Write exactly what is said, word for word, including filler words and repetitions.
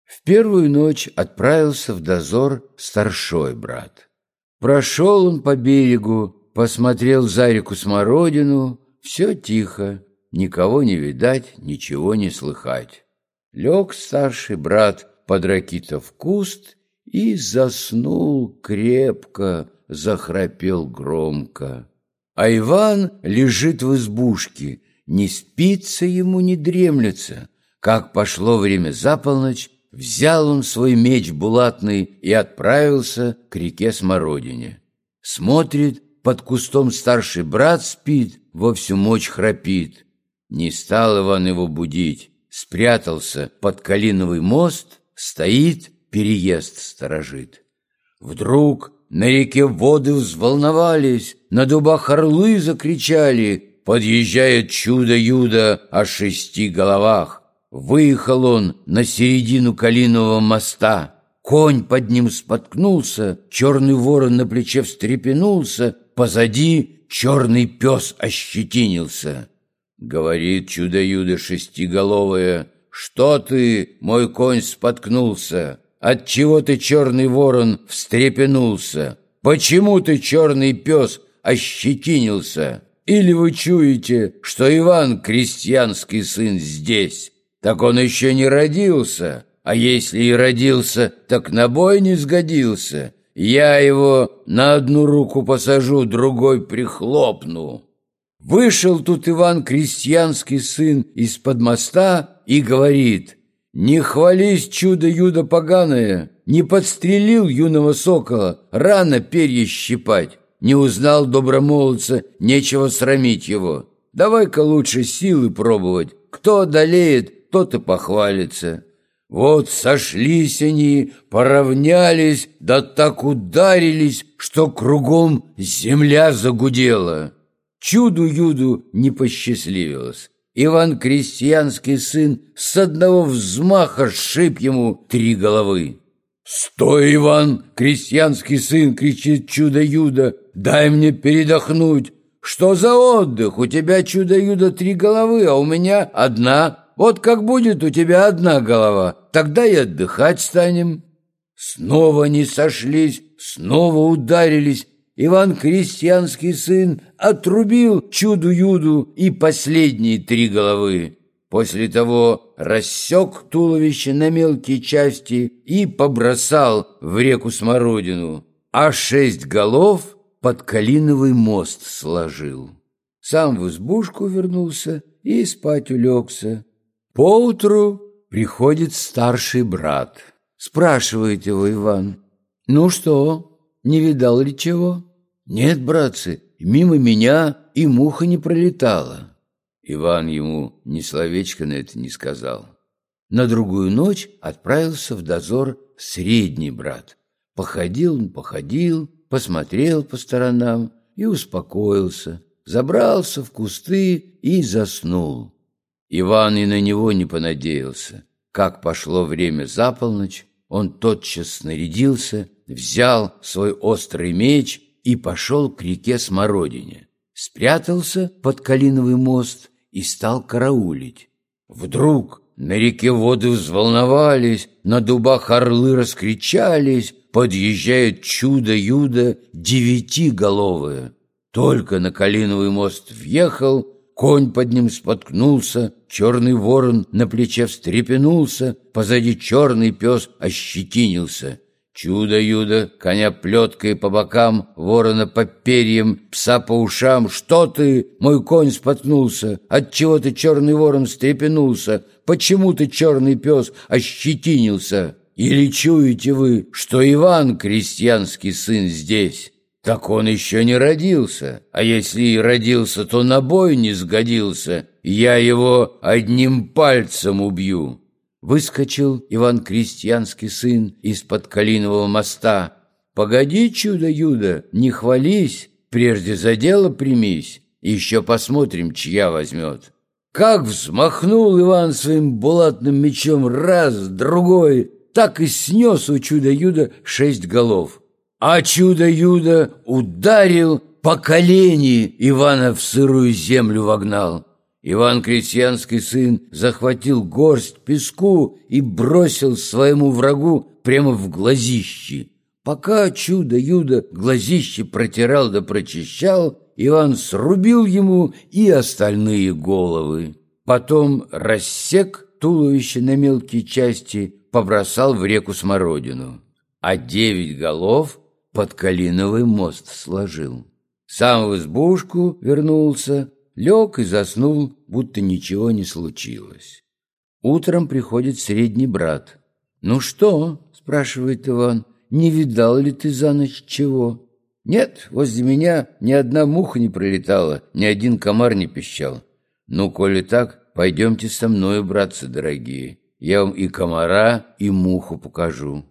В первую ночь отправился в дозор старшой брат. Прошел он по берегу, посмотрел за реку Смородину, все тихо, никого не видать, ничего не слыхать. Лег старший брат под ракитов куст и заснул крепко, захрапел громко. А Иван лежит в избушке, не спится ему, не дремлется. Как пошло время за полночь, взял он свой меч булатный и отправился к реке Смородине. Смотрит, под кустом старший брат спит, во всю мочь храпит. Не стал Иван его будить, спрятался под Калиновый мост, стоит, переезд сторожит. Вдруг на реке воды взволновались, на дубах орлы закричали, подъезжает чудо-юдо о шести головах. Выехал он на середину Калинового моста. Конь под ним споткнулся, черный ворон на плече встрепенулся, позади черный пес ощетинился. Говорит чудо-юдо шестиголовое: «Что ты, мой конь, споткнулся? Отчего ты, черный ворон, встрепенулся? Почему ты, черный пес, ощетинился? Или вы чуете, что Иван, крестьянский сын, здесь? Так он еще не родился, а если и родился, так на бой не сгодился. Я его на одну руку посажу, другой прихлопну». Вышел тут Иван, крестьянский сын, из-под моста и говорит: «Не хвались, чудо-юдо поганое, не подстрелил юного сокола, рано перья щипать, не узнал добромолодца, нечего срамить его. Давай-ка лучше силы пробовать, кто одолеет, тот и похвалится». Вот сошлись они, поравнялись, да так ударились, что кругом земля загудела. Чуду-юду не посчастливилось. Иван, крестьянский сын, с одного взмаха сшиб ему три головы. «Стой, Иван, крестьянский сын!» — кричит чудо-юдо. «Дай мне передохнуть! Что за отдых? У тебя, чудо-юдо, три головы, а у меня одна. Вот как будет у тебя одна голова, тогда и отдыхать станем». Снова не сошлись, снова ударились. Иван, крестьянский сын, отрубил чуду-юду и последние три головы. После того рассек туловище на мелкие части и побросал в реку Смородину, а шесть голов под Калиновый мост сложил. Сам в избушку вернулся и спать улегся. Поутру приходит старший брат. Спрашивает его Иван: «Ну что, не видал ли чего?» «Нет, братцы, мимо меня и муха не пролетала». Иван ему ни словечко на это не сказал. На другую ночь отправился в дозор средний брат. Походил он, походил, посмотрел по сторонам и успокоился, забрался в кусты и заснул. Иван и на него не понадеялся. Как пошло время за полночь, он тотчас снарядился, взял свой острый меч и пошел к реке Смородине. Спрятался под Калиновый мост и стал караулить. Вдруг на реке воды взволновались, на дубах орлы раскричались, подъезжает чудо-юдо девятиголовое. Только на Калиновый мост въехал, конь под ним споткнулся, черный ворон на плече встрепенулся, позади черный пес ощетинился. Чудо-юдо коня плеткой по бокам, ворона по перьям, пса по ушам. «Что ты, мой конь, споткнулся? Отчего ты, черный ворон, встрепенулся? Почему ты, черный пес, ощетинился? Или чуете вы, что Иван, крестьянский сын, здесь? Так он еще не родился, а если и родился, то на бой не сгодился. Я его одним пальцем убью». Выскочил Иван, крестьянский сын, из-под Калинового моста. «Погоди, чудо-юдо, не хвались, прежде за дело примись, еще посмотрим, чья возьмет». Как взмахнул Иван своим булатным мечом раз, другой, так и снес у чудо-юдо шесть голов. А чудо-юдо ударил, по колени Ивана в сырую землю вогнал. Иван Крестьянский сын захватил горсть песку и бросил своему врагу прямо в глазищи. Пока чудо-юдо глазище протирал да прочищал, Иван срубил ему и остальные головы. Потом рассек туловище на мелкие части, побросал в реку Смородину, а девять голов под Калиновый мост сложил. Сам в избушку вернулся, лег и заснул, будто ничего не случилось. Утром приходит средний брат. «Ну что?» — спрашивает Иван. «Не видал ли ты за ночь чего?» «Нет, возле меня ни одна муха не пролетала, ни один комар не пищал». «Ну, коли так, пойдемте со мною, братцы дорогие, я вам и комара, и муху покажу».